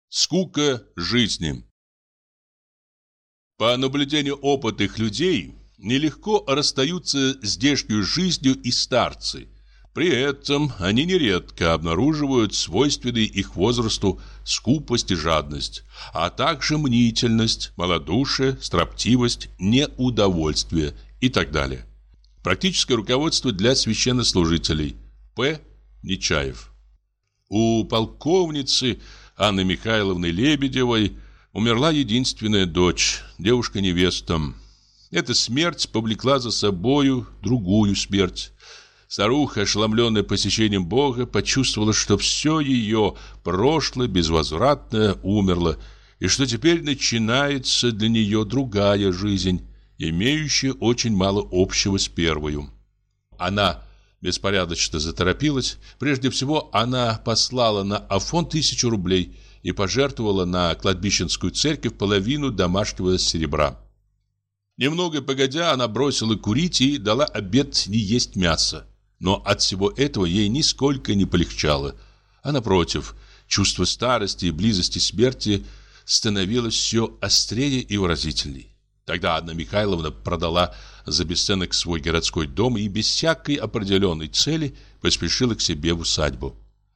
Скука жизни. По наблюдению опытных людей, нелегко расстаются с здешней жизнью и старцы. При этом они нередко обнаруживают свойственные их возрасту скупость и жадность, а также мнительность, малодушие, строптивость, неудовольствие и так далее. Практическое руководство для священнослужителей. П. Нечаев. У полковницы Анны Михайловны Лебедевой умерла единственная дочь, девушка-невеста. Эта смерть повлекла за собою другую смерть. Старуха, ошеломленная посещением Бога, почувствовала, что все ее прошлое безвозвратно умерло, и что теперь начинается для нее другая жизнь, имеющая очень мало общего с первой. Она беспорядочно заторопилась. Прежде всего, она послала на Афон 1000 рублей и пожертвовала на кладбищенскую церковь половину домашнего серебра. Немного погодя, она бросила курить и дала обет не есть мясо. Но от всего этого ей нисколько не полегчало. А напротив, чувство старости и близости смерти становилось все острее и выразительней. Тогда Анна Михайловна продала за бесценок свой городской дом и без всякой определенной цели поспешила к себе в усадьбу.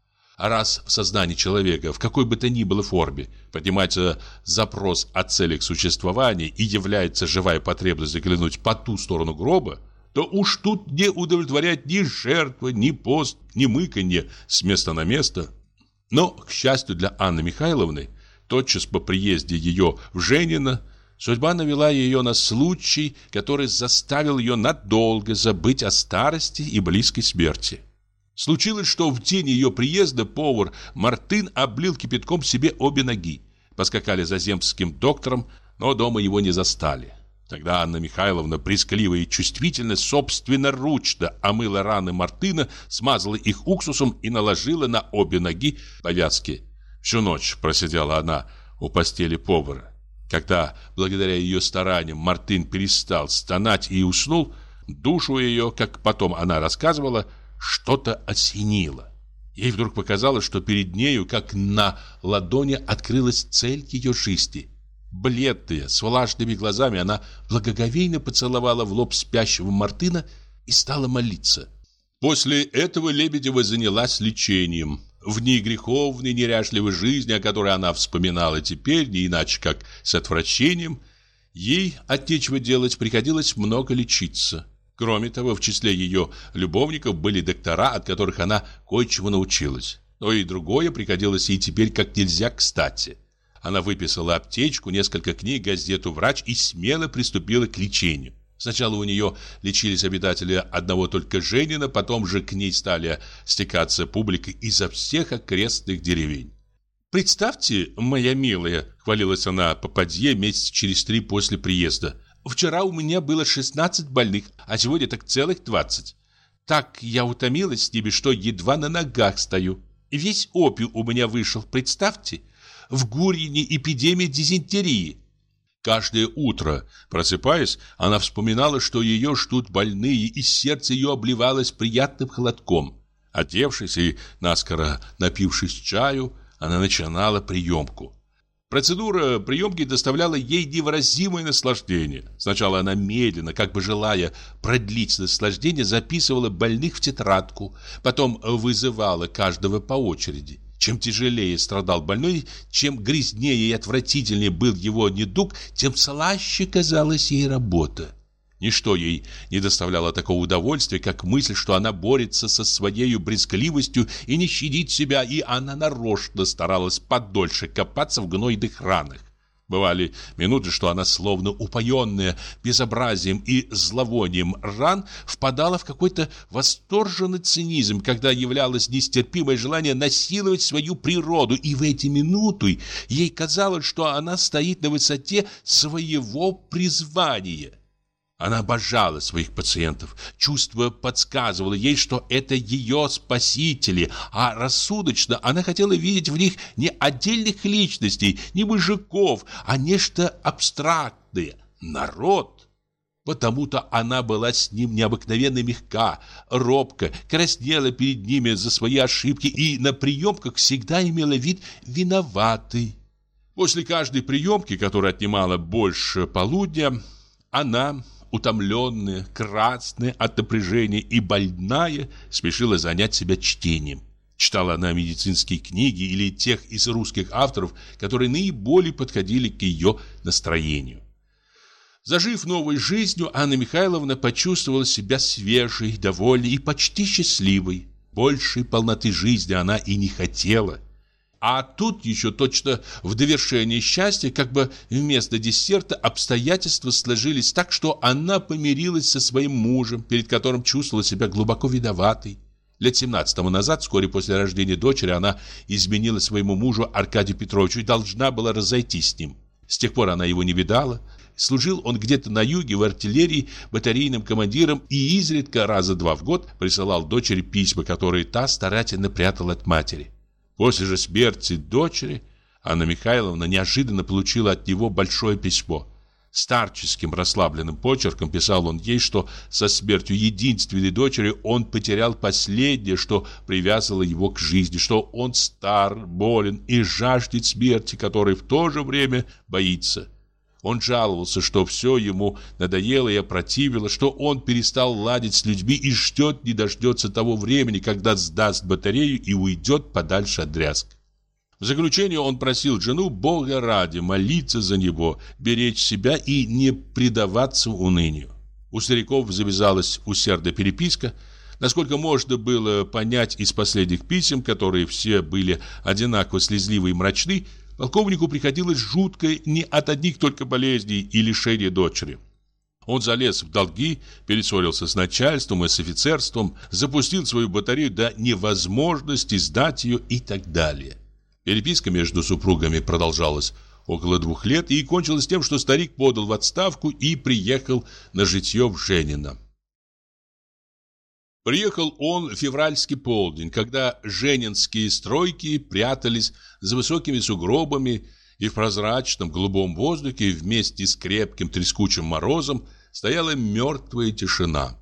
А раз в сознании человека, в какой бы то ни было форме, поднимается запрос о целях существования и является живая потребность заглянуть по ту сторону гроба, то уж тут не удовлетворять ни жертва, ни пост, ни мыканье с места на место. Но, к счастью для Анны Михайловны, тотчас по приезде ее в Женино, судьба навела ее на случай, который заставил ее надолго забыть о старости и близкой смерти. Случилось, что в день ее приезда повар Мартын облил кипятком себе обе ноги. Поскакали за земским доктором, но дома его не застали. Тогда Анна Михайловна, брезгливо и чувствительно, собственноручно омыла раны Мартына, смазала их уксусом и наложила на обе ноги повязки. Всю ночь просидела она у постели повара. Когда, благодаря ее стараниям, Мартын перестал стонать и уснул, душу ее, как потом она рассказывала, что-то осенило. Ей вдруг показалось, что перед нею, как на ладони, открылась цель ее жизни. Бледная, с влажными глазами, она благоговейно поцеловала в лоб спящего Мартына и стала молиться. После этого Лебедева занялась лечением. В дни греховной, неряшливой жизни, о которой она вспоминала теперь, не иначе как с отвращением, ей от нечего делать приходилось много лечиться. Кроме того, в числе ее любовников были доктора, от которых она кое-чего научилась. То и другое приходилось ей теперь как нельзя кстати. Она выписала аптечку, несколько книг, газету «Врач» и смело приступила к лечению. Сначала у нее лечились обитатели одного только Женина, потом же к ней стали стекаться публика изо всех окрестных деревень. «Представьте, моя милая», — хвалилась она попадье месяца через 3 после приезда, «вчера у меня было 16 больных, а сегодня так целых 20. Так я утомилась с ними, что едва на ногах стою. Весь опиум у меня вышел, представьте. В Гурьине эпидемия дизентерии». Каждое утро, просыпаясь, она вспоминала, что ее ждут больные, и сердце ее обливалось приятным холодком. Одевшись и наскоро напившись чаю, она начинала приемку. Процедура приемки доставляла ей невыразимое наслаждение. Сначала она медленно, как бы желая продлить наслаждение, записывала больных в тетрадку, потом вызывала каждого по очереди. Чем тяжелее страдал больной, чем грязнее и отвратительнее был его недуг, тем слаще казалась ей работа. Ничто ей не доставляло такого удовольствия, как мысль, что она борется со своей брезгливостью и не щадит себя, и она нарочно старалась подольше копаться в гнойных ранах. Бывали минуты, что она, словно упоенная безобразием и зловонием ран, впадала в какой-то восторженный цинизм, когда являлось нестерпимое желание насиловать свою природу, и в эти минуты ей казалось, что она стоит на высоте своего призвания. Она обожала своих пациентов. Чувство подсказывало ей, что это ее спасители, а рассудочно она хотела видеть в них не отдельных личностей, не мужиков, а нечто абстрактное – народ. Потому-то она была с ним необыкновенно мягка, робко, краснела перед ними за свои ошибки и на приемках всегда имела вид виноватый. После каждой приемки, которая отнимала больше полудня, она, утомленная, красная от напряжения и больная, спешила занять себя чтением. Читала она медицинские книги или тех из русских авторов, которые наиболее подходили к ее настроению. Зажив новой жизнью, Анна Михайловна почувствовала себя свежей, довольной и почти счастливой. Большей полноты жизни она и не хотела. А тут еще точно в довершение счастья, как бы вместо десерта, обстоятельства сложились так, что она помирилась со своим мужем, перед которым чувствовала себя глубоко виноватой. Лет 17 назад, вскоре после рождения дочери, она изменила своему мужу Аркадию Петровичу и должна была разойтись с ним. С тех пор она его не видала. Служил он где-то на юге в артиллерии батарейным командиром и изредка раза 2 в год присылал дочери письма, которые та старательно прятала от матери. После же смерти дочери Анна Михайловна неожиданно получила от него большое письмо. Старческим расслабленным почерком писал он ей, что со смертью единственной дочери он потерял последнее, что привязывало его к жизни, что он стар, болен и жаждет смерти, которой в то же время боится. Он жаловался, что все ему надоело и опротивило, что он перестал ладить с людьми и ждет не дождется того времени, когда сдаст батарею и уйдет подальше от дрязг. В заключение он просил жену Бога ради молиться за него, беречь себя и не предаваться унынию. У стариков завязалась усердная переписка. Насколько можно было понять из последних писем, которые все были одинаково слезливы и мрачны, полковнику приходилось жутко не от одних только болезней и лишения дочери. Он залез в долги, перессорился с начальством и с офицерством, запустил свою батарею до невозможности сдать ее и так далее. Переписка между супругами продолжалась около 2 лет и кончилась тем, что старик подал в отставку и приехал на житье в Женино. Приехал он в февральский полдень, когда женинские стройки прятались за высокими сугробами, и в прозрачном голубом воздухе вместе с крепким трескучим морозом стояла мертвая тишина.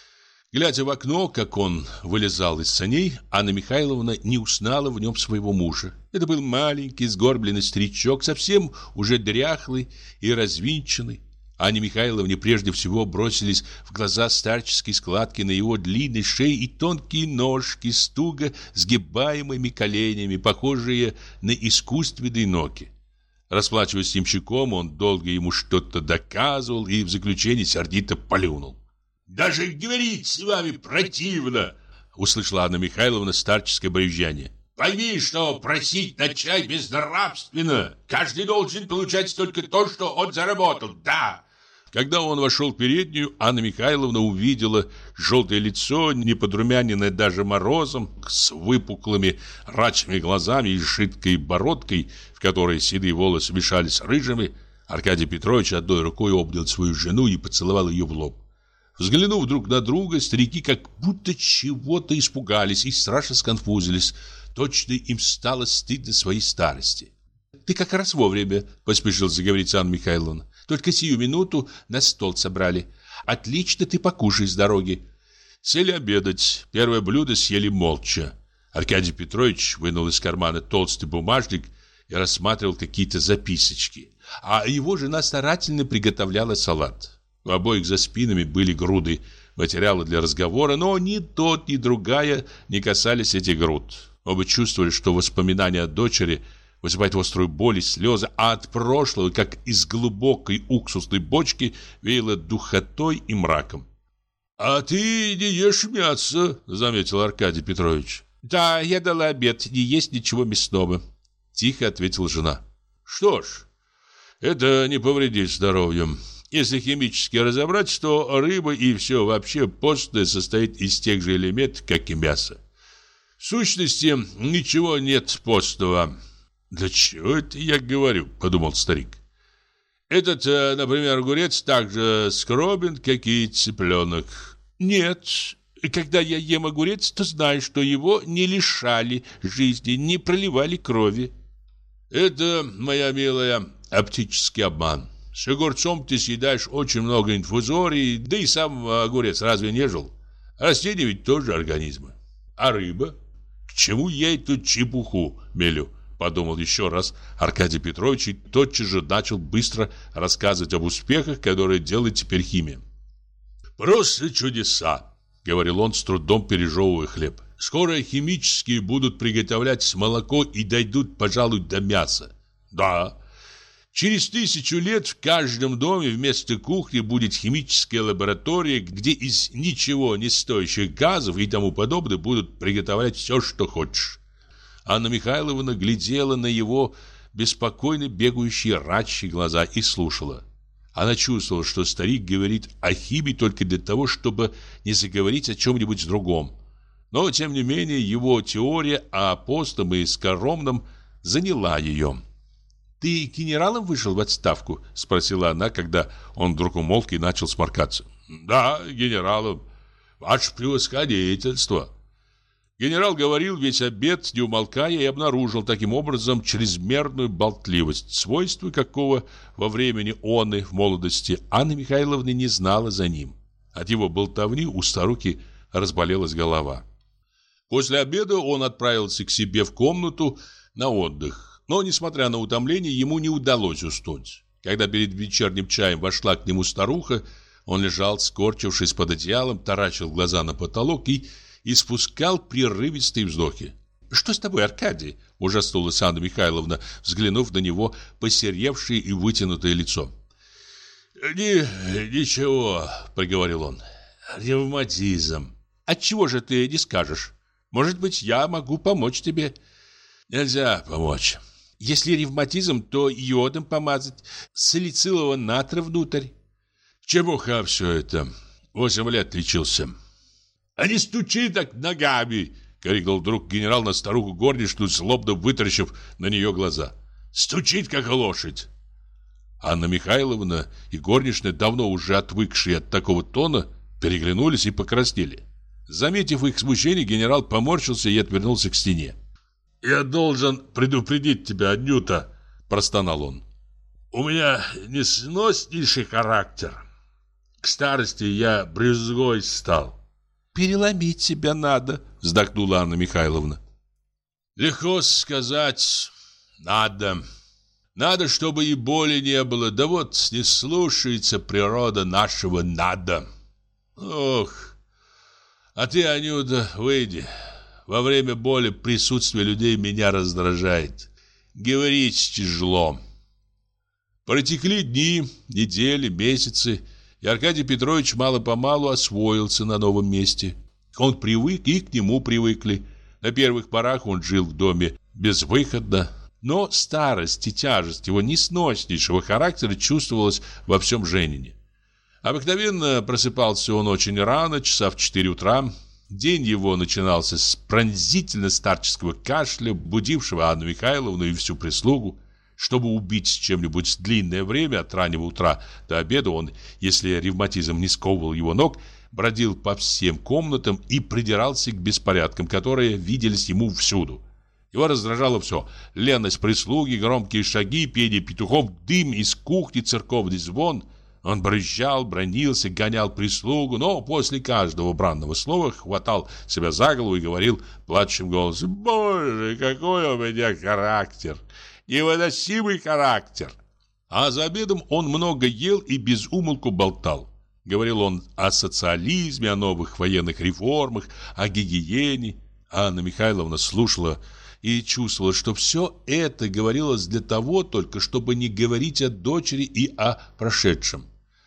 Глядя в окно, как он вылезал из саней, Анна Михайловна не узнала в нем своего мужа. Это был маленький, сгорбленный старичок, совсем уже дряхлый и развинченный. Анне Михайловне прежде всего бросились в глаза старческие складки на его длинной шее и тонкие ножки с туго сгибаемыми коленями, похожие на искусственные ноги. Расплачиваясь с ямщиком, он долго ему что-то доказывал и в заключении сердито плюнул. «Даже говорить с вами противно!» — услышала Анна Михайловна старческое брюзжание. «Пойми, что просить на чай безнравственно. Каждый должен получать только то, что он заработал, да!» Когда он вошел в переднюю, Анна Михайловна увидела желтое лицо, не подрумяненное даже морозом, с выпуклыми рачьими глазами и жидкой бородкой, в которой седые волосы мешались с рыжими. Аркадий Петрович одной рукой обнял свою жену и поцеловал ее в лоб. Взглянув друг на друга, старики как будто чего-то испугались и страшно сконфузились. Точно им стало стыдно своей старости. «Ты как раз вовремя», — поспешил заговорить Анна Михайловна. «Только сию минуту на стол собрали. Отлично ты покушай с дороги». Сели обедать. Первое блюдо съели молча. Аркадий Петрович вынул из кармана толстый бумажник и рассматривал какие-то записочки. А его жена старательно приготовляла салат. У обоих за спинами были груды материала для разговора, но ни тот, ни другая не касались этих груд. Оба чувствовали, что воспоминания о дочери вызывают острую боль и слезы, а от прошлого, как из глубокой уксусной бочки, веяло духотой и мраком. «А ты не ешь мясо», — заметил Аркадий Петрович. «Да, я дала обед, не есть ничего мясного», — тихо ответила жена. «Что ж, это не повредит здоровью. Если химически разобрать, то рыба и все вообще постное состоит из тех же элементов, как и мясо. В сущности, ничего нет постного». «Для чего это я говорю?» – подумал старик. «Этот, например, огурец так же скоробен, как и цыпленок». «Нет, когда я ем огурец, то знаю, что его не лишали жизни, не проливали крови». «Это, моя милая, оптический обман. С огурцом ты съедаешь очень много инфузорий, да и сам огурец разве не жил? Растения ведь тоже организмы. А рыба? К чему я эту чепуху мелю? подумал еще раз Аркадий Петрович и тотчас же начал быстро рассказывать об успехах, которые делает теперь химия. «Просто чудеса», — говорил он, с трудом пережевывая хлеб. «Скоро химические будут приготовлять молоко и дойдут, пожалуй, до мяса. Да, через 1000 лет в каждом доме вместо кухни будет химическая лаборатория, где из ничего не стоящих газов и тому подобное будут приготовлять все, что хочешь». Анна Михайловна глядела на его беспокойно бегающие рачьи глаза и слушала. Она чувствовала, что старик говорит о химии только для того, чтобы не заговорить о чем-нибудь другом. Но, тем не менее, его теория о постном и скоромном заняла ее. «Ты генералом вышел в отставку?» — спросила она, когда он вдруг умолк и начал сморкаться. «Да, генералом. Ваше превосходительство». Генерал говорил весь обед, не умолкая, и обнаружил таким образом чрезмерную болтливость, свойства какого во времени оны в молодости Анна Михайловна не знала за ним. От его болтовни у старухи разболелась голова. После обеда он отправился к себе в комнату на отдых, но, несмотря на утомление, ему не удалось уснуть. Когда перед вечерним чаем вошла к нему старуха, он лежал, скорчившись под одеялом, таращил глаза на потолок и испускал прерывистые вздохи. «Что с тобой, Аркадий?» – ужаснулась Анна Михайловна, взглянув на него посеревшее и вытянутое лицо. «Ничего», – проговорил он, – «ревматизм». «Отчего же ты не скажешь? Может быть, я могу помочь тебе?» «Нельзя помочь». «Если ревматизм, то йодом помазать, салицилового натра внутрь». «Чепуха все это. 8 лет лечился». «А не стучи так ногами!» — крикнул вдруг генерал на старуху горничную, злобно вытаращив на нее глаза. «Стучит, как лошадь!» Анна Михайловна и горничная, давно уже отвыкшие от такого тона, переглянулись и покраснели. Заметив их смущение, генерал поморщился и отвернулся к стене. «Я должен предупредить тебя, Анюта!» — простонал он. «У меня несноснейший характер. К старости я брюзгой стал». «Переломить себя надо», — вздохнула Анна Михайловна. «Легко сказать. Надо. Надо, чтобы и боли не было. Да вот не слушается природа нашего надо. Ох! А ты, Анюта, выйди. Во время боли присутствие людей меня раздражает. Говорить тяжело». Протекли дни, недели, месяцы, и Аркадий Петрович мало-помалу освоился на новом месте. Он привык, и к нему привыкли. На первых порах он жил в доме безвыходно, но старость и тяжесть его несноснейшего характера чувствовалась во всем Женине. Обыкновенно просыпался он очень рано, часа в 4 утра. День его начинался с пронзительно-старческого кашля, будившего Анну Михайловну и всю прислугу. Чтобы убить чем-нибудь длинное время от раннего утра до обеда, он, если ревматизм не сковывал его ног, бродил по всем комнатам и придирался к беспорядкам, которые виделись ему всюду. Его раздражало все: леность прислуги, громкие шаги, пение петухов, дым из кухни, церковный звон. Он брызжал, бранился, гонял прислугу, но после каждого бранного слова хватал себя за голову и говорил плачущим голосом: «Боже, какой у меня характер! Невыносимый характер!» А за обедом он много ел и без умолку болтал. Говорил он о социализме, о новых военных реформах, о гигиене. Анна Михайловна слушала и чувствовала, что все это говорилось для того только, чтобы не говорить о дочери и о прошедшем.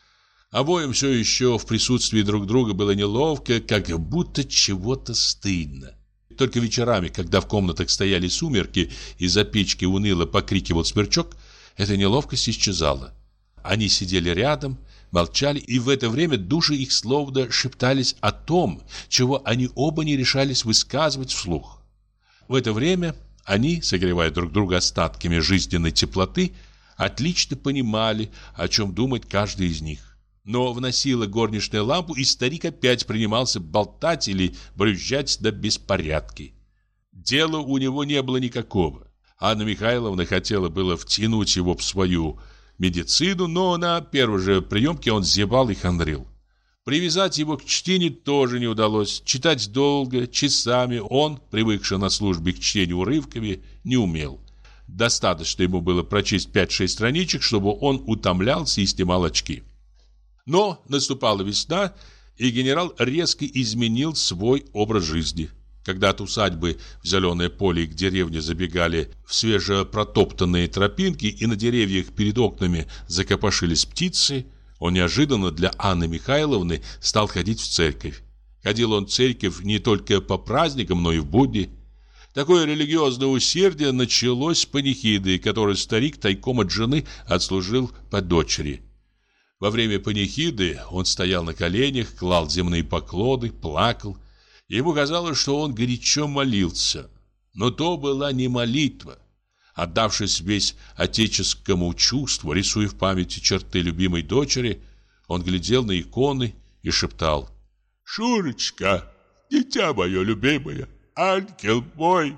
Обоим все еще в присутствии друг друга было неловко, как будто чего-то стыдно. Только вечерами, когда в комнатах стояли сумерки и за печки уныло покрикивал сверчок, эта неловкость исчезала. Они сидели рядом, молчали, и в это время души их словно шептались о том, чего они оба не решались высказывать вслух. В это время они, согревая друг друга остатками жизненной теплоты, отлично понимали, о чем думает каждый из них. Но вносила горничная лампу, и старик опять принимался болтать или брюзжать до беспорядки. Дела у него не было никакого. Анна Михайловна хотела было втянуть его в свою медицину, но на первой же приемке он зевал и хандрил. Привязать его к чтению тоже не удалось. Читать долго, часами он, привыкший на службе к чтению урывками, не умел. Достаточно ему было прочесть 5-6 страничек, чтобы он утомлялся и снимал очки. Но наступала весна, и генерал резко изменил свой образ жизни. Когда от усадьбы в зеленое поле к деревне забегали в свежепротоптанные тропинки и на деревьях перед окнами закопошились птицы, он неожиданно для Анны Михайловны стал ходить в церковь. Ходил он в церковь не только по праздникам, но и в будни. Такое религиозное усердие началось с панихиды, которую старик тайком от жены отслужил по дочери. Во время панихиды он стоял на коленях, клал земные поклоны, плакал. Ему казалось, что он горячо молился. Но то была не молитва. Отдавшись весь отеческому чувству, рисуя в памяти черты любимой дочери, он глядел на иконы и шептал: «Шурочка, дитя мое любимое, ангел мой».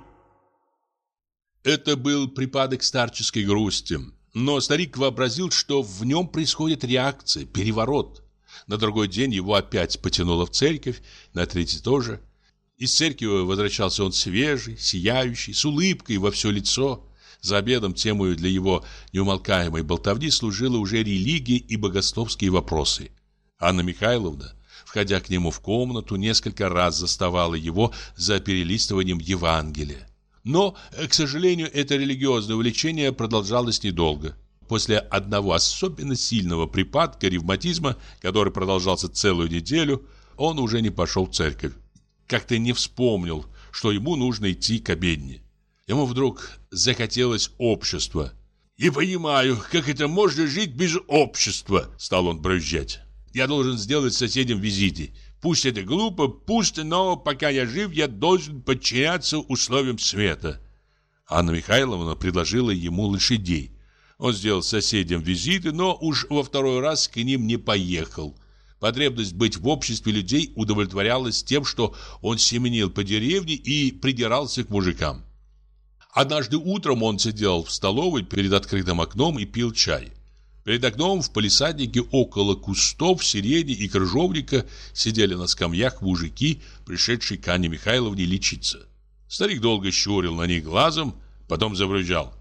Это был припадок старческой грусти, но старик вообразил, что в нем происходит реакция, переворот. На другой день его опять потянуло в церковь, на третий тоже. Из церкви возвращался он свежий, сияющий, с улыбкой во все лицо. За обедом темой для его неумолкаемой болтовни служила уже религия и богословские вопросы. Анна Михайловна, входя к нему в комнату, несколько раз заставала его за перелистыванием Евангелия. Но, к сожалению, это религиозное увлечение продолжалось недолго. После одного особенно сильного припадка ревматизма, который продолжался целую неделю, он уже не пошел в церковь. Как-то не вспомнил, что ему нужно идти к обедне. Ему вдруг захотелось общества. «Не понимаю, как это можно жить без общества», — стал он брюзжать. «Я должен сделать соседям визиты. Пусть это глупо, пусть, но пока я жив, я должен подчиняться условиям света». Анна Михайловна предложила ему лошадей. Он сделал соседям визиты, но уж во второй раз к ним не поехал. Потребность быть в обществе людей удовлетворялась тем, что он семенил по деревне и придирался к мужикам. Однажды утром он сидел в столовой перед открытым окном и пил чай. Перед окном в палисаднике около кустов сирени и крыжовника сидели на скамьях мужики, пришедшие к Анне Михайловне лечиться. Старик долго щурил на них глазом, потом забрызжал: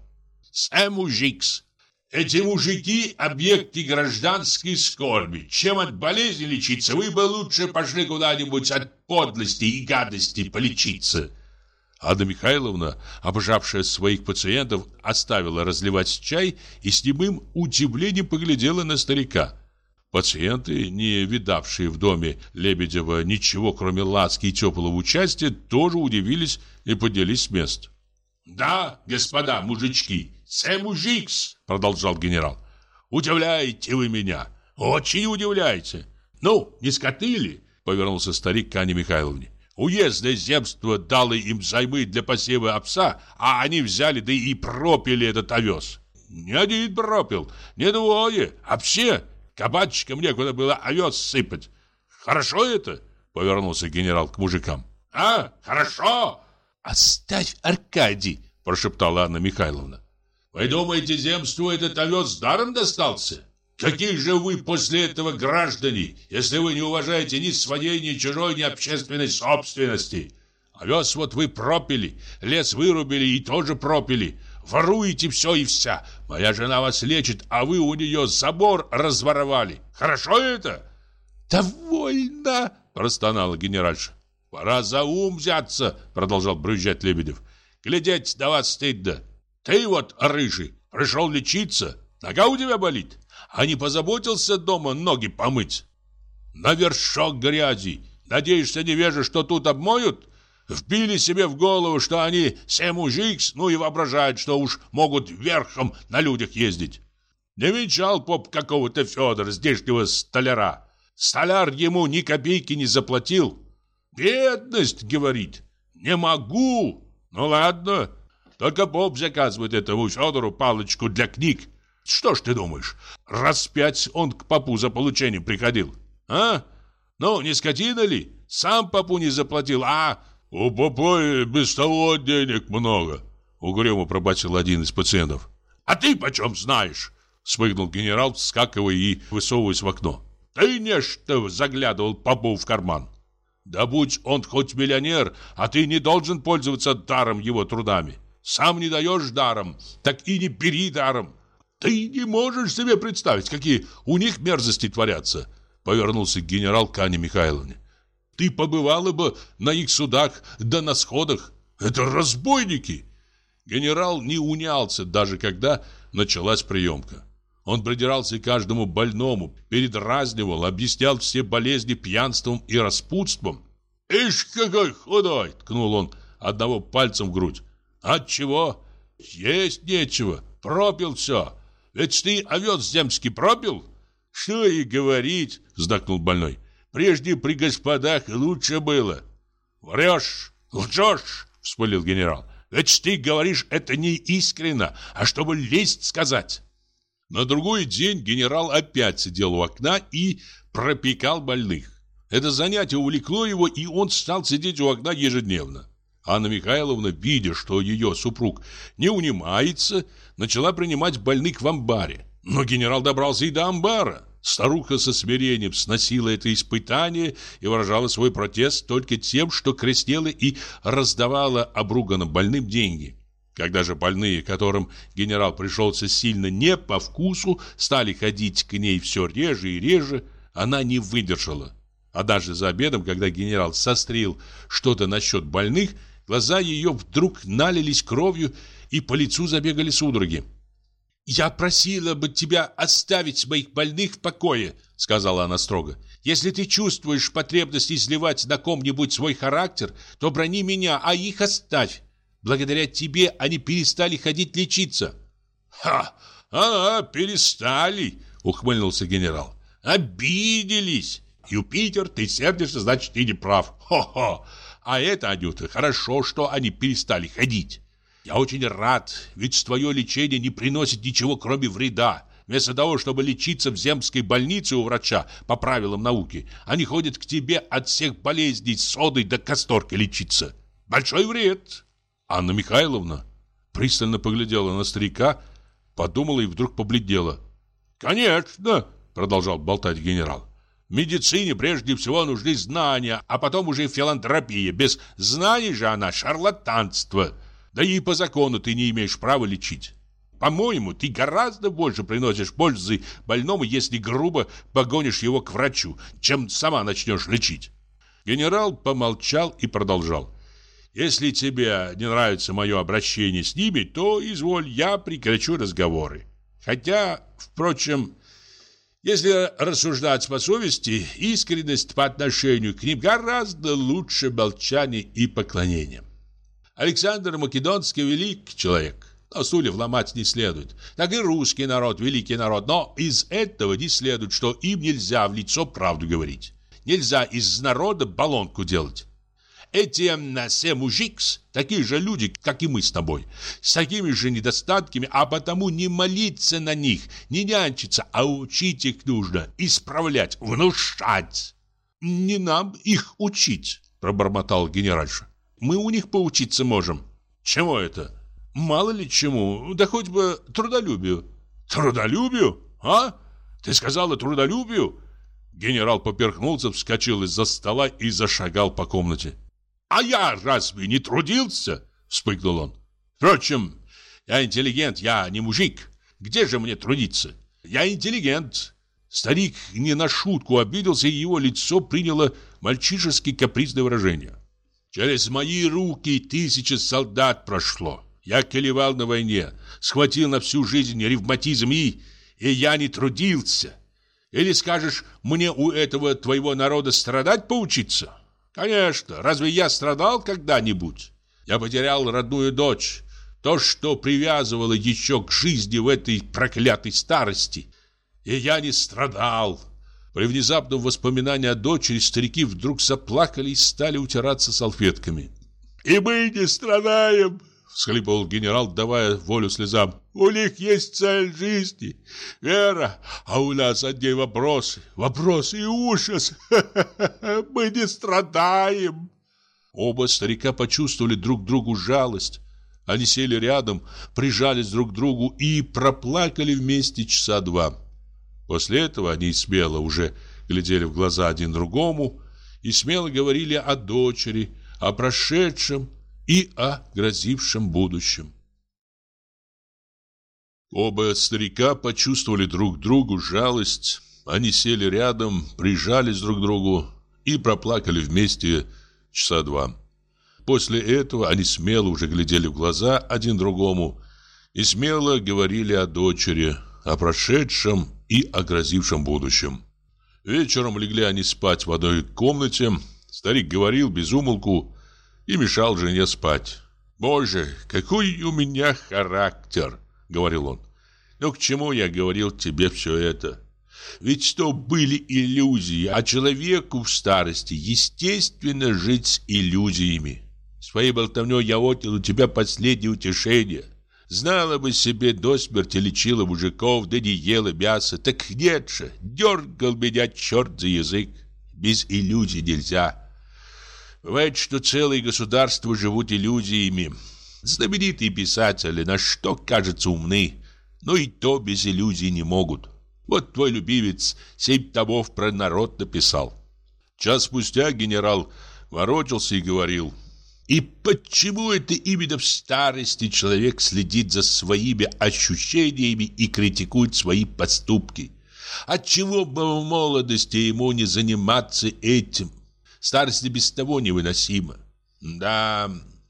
«Мужикс! Эти мужики — объекты гражданской скорби. Чем от болезни лечиться, вы бы лучше пошли куда-нибудь от подлости и гадости полечиться». Анна Михайловна, обожавшая своих пациентов, оставила разливать чай и с немым удивлением поглядела на старика. Пациенты, не видавшие в доме Лебедева ничего, кроме ласки и теплого участия, тоже удивились и поднялись с мест. «Да, господа мужички, мужикс», — продолжал генерал. «Удивляете вы меня, очень удивляете. Ну, не скоты ли?» — повернулся старик к Анне Михайловне. «Уездное земство дало им займы для посева овса, а они взяли, да и пропили этот овес. Не один пропил, не двое, а все. Кабачикам некуда было овес сыпать. Хорошо это?» — повернулся генерал к мужикам. «А, хорошо!» «Оставь, Аркадий!» — прошептала Анна Михайловна. «Вы думаете, земству этот овес даром достался? Какие же вы после этого граждане, если вы не уважаете ни своей, ни чужой, ни общественной собственности? Овес вот вы пропили, лес вырубили и тоже пропили. Воруете все и вся. Моя жена вас лечит, а вы у нее забор разворовали. Хорошо это?» «Довольно!» — простонала генеральша. «Пора за ум взяться», — продолжал брюзжать Лебедев. «Глядеть на вас стыдно. Ты вот, рыжий, пришел лечиться. Нога у тебя болит, а не позаботился дома ноги помыть. На вершок грязи. Надеешься, невежа, что тут обмоют? Вбили себе в голову, что они мужикс, ну и воображают, что уж могут верхом на людях ездить. Не венчал поп какого-то Федора, здешнего столяра. Столяр ему ни копейки не заплатил. «Бедность, — говорит, — не могу. Ну ладно, только поп заказывает этому Федору палочку для книг. Что ж ты думаешь, раз 5 он к попу за получением приходил? А? Ну, не скотина ли? Сам попу не заплатил, а...» «У попа без того денег много», — угрюмо пробачил один из пациентов. «А ты почем знаешь?» — вспыхнул генерал, вскакивая и высовываясь в окно. «Ты нечто заглядывал попу в карман. Да будь он хоть миллионер, а ты не должен пользоваться даром его трудами. Сам не даешь даром, так и не бери даром. Ты не можешь себе представить, какие у них мерзости творятся. Повернулся генерал к Анне Михайловне. Ты побывала бы на их судах да на сходах. Это разбойники. Генерал не унялся, даже когда началась приемка. Он придирался к каждому больному, передразнивал, объяснял все болезни пьянством и распутством. «Ишь, какой худой!» — ткнул он одного пальцем в грудь. «Отчего? Есть нечего, пропил все. Ведь ты овес земский пропил?» «Что и говорить!» — вздохнул больной. «Прежде при господах лучше было». «Врешь, лжешь!» — вспылил генерал. «Ведь ты говоришь это не искренно, а чтобы лесть сказать». На другой день генерал опять сидел у окна и пропекал больных. Это занятие увлекло его, и он стал сидеть у окна ежедневно. Анна Михайловна, видя, что ее супруг не унимается, начала принимать больных в амбаре. Но генерал добрался и до амбара. Старуха со смирением сносила это испытание и выражала свой протест только тем, что крестила и раздавала обруганным больным деньги. Когда же больные, которым генерал пришелся сильно не по вкусу, стали ходить к ней все реже и реже, она не выдержала. А даже за обедом, когда генерал сострил что-то насчет больных, глаза ее вдруг налились кровью и по лицу забегали судороги. «Я просила бы тебя оставить моих больных в покое», — сказала она строго. «Если ты чувствуешь потребность изливать на ком-нибудь свой характер, то брони меня, а их оставь. Благодаря тебе они перестали ходить лечиться». «Ха! Перестали!» — ухмыльнулся генерал. «Обиделись! Юпитер, ты сердишься, значит, ты не прав. Хо-хо! А это, Анюта, хорошо, что они перестали ходить. Я очень рад, ведь твое лечение не приносит ничего, кроме вреда. Вместо того, чтобы лечиться в земской больнице у врача по правилам науки, они ходят к тебе от всех болезней содой до касторкой лечиться. Большой вред». Анна Михайловна пристально поглядела на старика, подумала и вдруг побледнела. «Конечно», — продолжал болтать генерал, «в медицине прежде всего нужны знания, а потом уже филантропия. Без знаний же она шарлатанство. Да и по закону ты не имеешь права лечить. По-моему, ты гораздо больше приносишь пользы больному, если грубо погонишь его к врачу, чем сама начнешь лечить». Генерал помолчал и продолжал. «Если тебе не нравится мое обращение с ними, то, изволь, я прекращу разговоры. Хотя, впрочем, если рассуждать по совести, искренность по отношению к ним гораздо лучше молчания и поклонения. Александр Македонский велик человек, но стульев ломать не следует. Так и русский народ великий народ, но из этого не следует, что им нельзя в лицо правду говорить. Нельзя из народа баллонку делать. Эти все мужикс, такие же люди, как и мы с тобой, с такими же недостатками, а потому не молиться на них, не нянчиться, а учить их нужно, исправлять, внушать». «Не нам их учить», — пробормотал генеральша. «Мы у них поучиться можем». «Чему это?» «Мало ли чему, да хоть бы трудолюбию». «Трудолюбию? А? Ты сказала трудолюбию?» Генерал поперхнулся, вскочил из-за стола и зашагал по комнате. «А я разве не трудился?» — вспыхнул он. «Впрочем, я интеллигент, я не мужик. Где же мне трудиться? Я интеллигент». Старик не на шутку обиделся, и его лицо приняло мальчишески капризное выражение. «Через мои руки 1000 солдат прошло. Я колевал на войне, схватил на всю жизнь ревматизм, и я не трудился. Или скажешь, мне у этого твоего народа страдать поучиться? Конечно, разве я страдал когда-нибудь? Я потерял родную дочь, то, что привязывало еще к жизни в этой проклятой старости. И я не страдал». При внезапном воспоминании о дочери старики вдруг заплакали и стали утираться салфетками. «И мы не страдаем», — всхлипывал генерал, давая волю слезам. «У них есть цель жизни, вера, а у нас одни вопросы и ужас. Мы не страдаем». Оба старика почувствовали друг другу жалость. Они сели рядом, прижались друг к другу и проплакали вместе часа два. После этого они смело уже глядели в глаза один другому и смело говорили о дочери, о прошедшем и о грозившем будущем. Оба старика почувствовали друг другу жалость. Они сели рядом, прижались друг к другу и проплакали вместе часа два. После этого они смело уже глядели в глаза один другому и смело говорили о дочери, о прошедшем и о грозившем будущем. Вечером легли они спать в одной комнате. Старик говорил без умолку и мешал жене спать. «Боже, какой у меня характер!» — говорил он. «Ну к чему я говорил тебе все это? Ведь то были иллюзии, а человеку в старости естественно жить с иллюзиями. Своей болтовней я отнял у тебя последнее утешение. Знала бы себе до смерти лечила мужиков, да не ела мясо. Так нет же, дергал меня черт за язык. Без иллюзий нельзя. Бывает, что целые государства живут иллюзиями. Знаменитые писатели на что, кажется, умны, но и то без иллюзий не могут. Вот твой любимец 7 томов про народ написал». Час спустя генерал ворочался и говорил: «И почему это именно в старости человек следит за своими ощущениями и критикует свои поступки? Отчего бы в молодости ему не заниматься этим? Старость и без того невыносима. Да,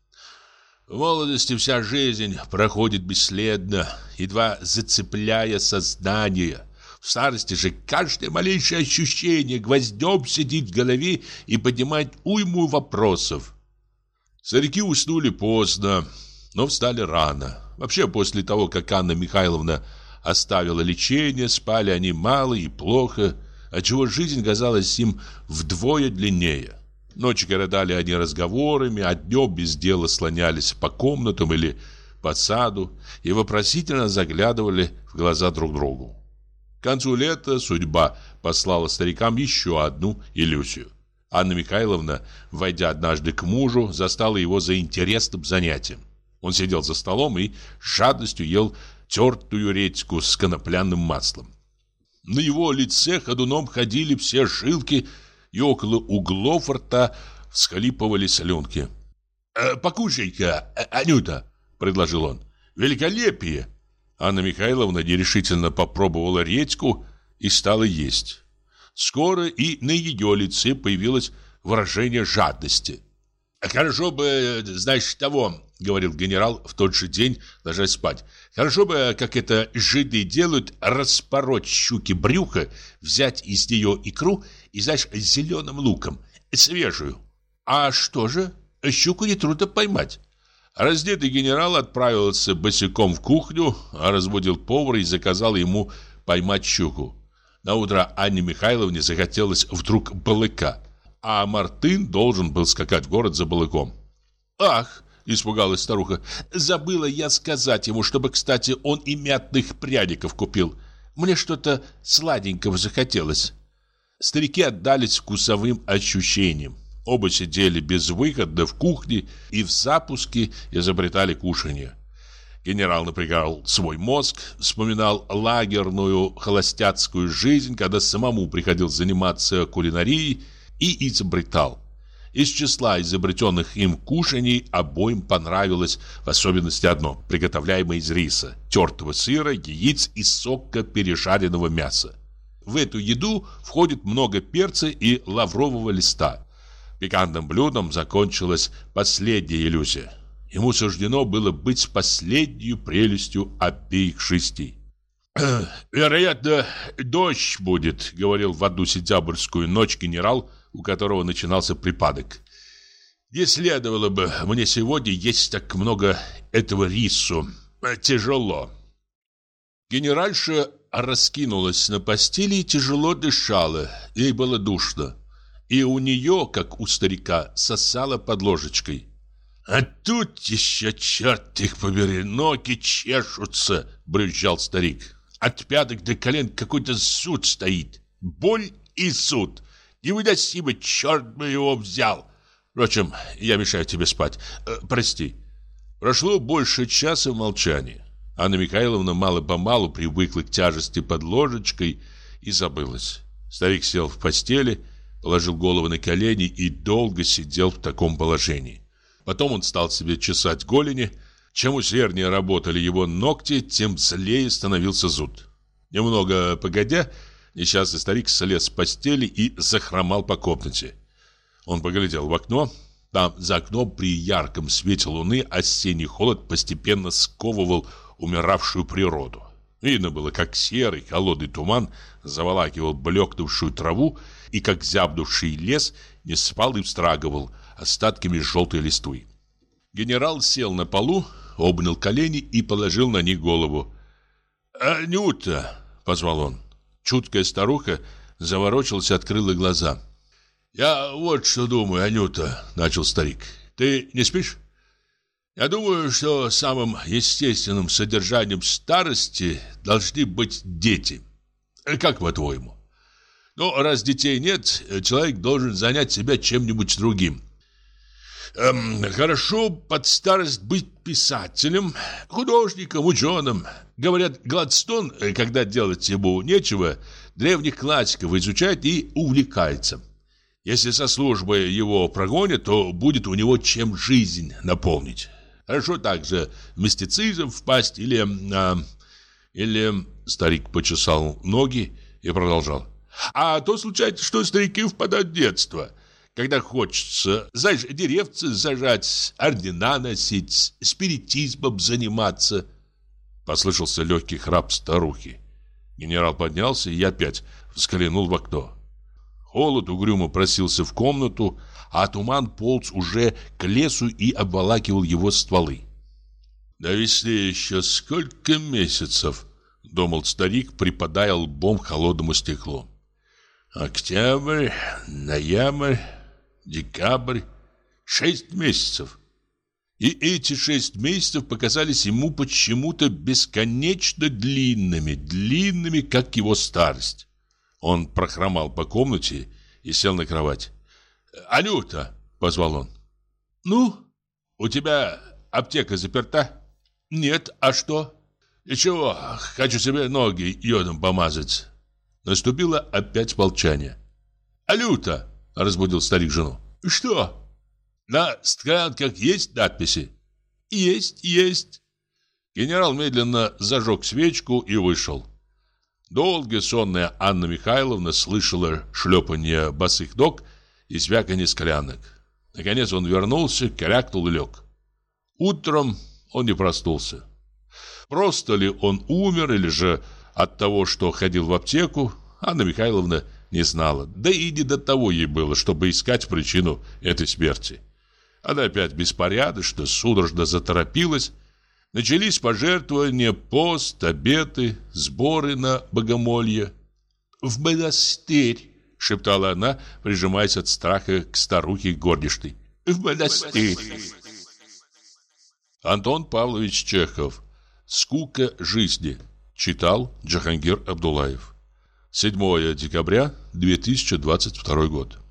в молодости вся жизнь проходит бесследно, едва зацепляя сознание. В старости же каждое малейшее ощущение гвоздем сидит в голове и поднимает уйму вопросов». Старики уснули поздно, но встали рано. Вообще, после того, как Анна Михайловна оставила лечение, спали они мало и плохо, отчего жизнь казалась им вдвое длиннее. Ночью коротали они разговорами, а днем без дела слонялись по комнатам или по саду и вопросительно заглядывали в глаза друг другу. К концу лета судьба послала старикам еще одну иллюзию. Анна Михайловна, войдя однажды к мужу, застала его за интересным занятием. Он сидел за столом и с жадностью ел тертую редьку с конопляным маслом. На его лице ходуном ходили все жилки, и около углов рта всхлипывали слюнки. «Покушай-ка, Анюта», — предложил он, — «великолепие». Анна Михайловна нерешительно попробовала редьку и стала есть. Скоро и на ее лице появилось выражение жадности. «Хорошо бы, знаешь, того», — говорил генерал в тот же день, ложась спать, «хорошо бы, как это жиды делают, распороть щуке брюхо, взять из нее икру и, знаешь, с зеленым луком, свежую». «А что же? Щуку нетрудно поймать». Раздетый генерал отправился босиком в кухню, разбудил повара и заказал ему поймать щуку. Наутро Анне Михайловне захотелось вдруг балыка, а Мартын должен был скакать в город за балыком. «Ах!» — испугалась старуха. «Забыла я сказать ему, чтобы, кстати, он и мятных пряников купил. Мне что-то сладенького захотелось». Старики отдались вкусовым ощущениям. Оба сидели безвыходно в кухне и в запуске изобретали кушанье. Генерал напрягал свой мозг, вспоминал лагерную холостяцкую жизнь, когда самому приходилось заниматься кулинарией, и изобретал. Из числа изобретенных им кушаний обоим понравилось в особенности одно, приготовляемое из риса, тертого сыра, яиц и сока пережаренного мяса. В эту еду входит много перца и лаврового листа. Пикантным блюдом закончилась последняя иллюзия. Ему суждено было быть последней прелестью обеих жизней. «Вероятно, дождь будет», — говорил в одну сентябрьскую ночь генерал, у которого начинался припадок. «Не следовало бы мне сегодня есть так много этого рису. Тяжело». Генеральша раскинулась на постели и тяжело дышала. Ей было душно. И у нее, как у старика, сосало под ложечкой. «А тут еще, черт их побери, ноги чешутся», — брюзжал старик. «От пяток до колен какой-то суд стоит. Боль и суд. Невыносимо, черт бы его взял. Впрочем, я мешаю тебе спать. Прости». Прошло больше часа в молчании. Анна Михайловна мало-помалу привыкла к тяжести под ложечкой и забылась. Старик сел в постели, положил голову на колени и долго сидел в таком положении. Потом он стал себе чесать голени. Чем усерднее работали его ногти, тем злее становился зуд. Немного погодя, несчастный старик слез с постели и захромал по комнате. Он поглядел в окно. Там за окном при ярком свете луны осенний холод постепенно сковывал умиравшую природу. Видно было, как серый холодный туман заволакивал блекнувшую траву и как зябнувший лес не спал и встрагивал остатками желтой листвы. Генерал сел на полу, обнял колени и положил на них голову. «Анюта!» — позвал он. Чуткая старуха заворочилась и открыла глаза. «Я вот что думаю, Анюта», — начал старик. «Ты не спишь? Я думаю, что самым естественным содержанием старости должны быть дети. Как по-твоему? Ну, раз детей нет, человек должен занять себя чем-нибудь другим. Хорошо под старость быть писателем, художником, ученым. Говорят, Гладстон, когда делать ему нечего, древних классиков изучает и увлекается. Если со службы его прогонят, то будет у него чем жизнь наполнить. Хорошо также в мистицизм впасть или... Старик почесал ноги и продолжал. А то случается, что старики впадают в детство, когда хочется, знаешь, деревцы зажать, ордена носить, спиритизмом заниматься. Послышался легкий храп старухи. Генерал поднялся и опять взглянул в окно. Холод угрюмо просился в комнату, а туман полз уже к лесу и обволакивал его стволы. «До весны еще сколько месяцев!» — думал старик, припадая лбом к холодному стеклу. «Октябрь, ноябрь, декабрь, 6 месяцев!» И эти 6 месяцев показались ему почему-то бесконечно длинными, как его старость. Он прохромал по комнате и сел на кровать. «Анюта!» — позвал он. «Ну, у тебя аптека заперта?» «Нет, а что?» «Ничего, хочу себе ноги йодом помазать». Наступило опять молчание. «Анюта!» — разбудил старик жену. «Что?» «На склянках есть надписи?» «Есть». Генерал медленно зажег свечку и вышел. Долго сонная Анна Михайловна слышала шлепанье босых ног и звяканье склянок. Наконец он вернулся, крякнул и лег. Утром он не проснулся. Просто ли он умер, или же от того, что ходил в аптеку, Анна Михайловна не знала. Да и не до того ей было, чтобы искать причину этой смерти. Она опять беспорядочно, судорожно заторопилась. Начались пожертвования, пост, обеты, сборы на богомолье. «В монастырь!» — шептала она, прижимаясь от страха к старухе горничной. «В монастырь!» Антон Павлович Чехов. «Скука жизни». Читал Джахангир Абдуллаев. 7 декабря 2022 год.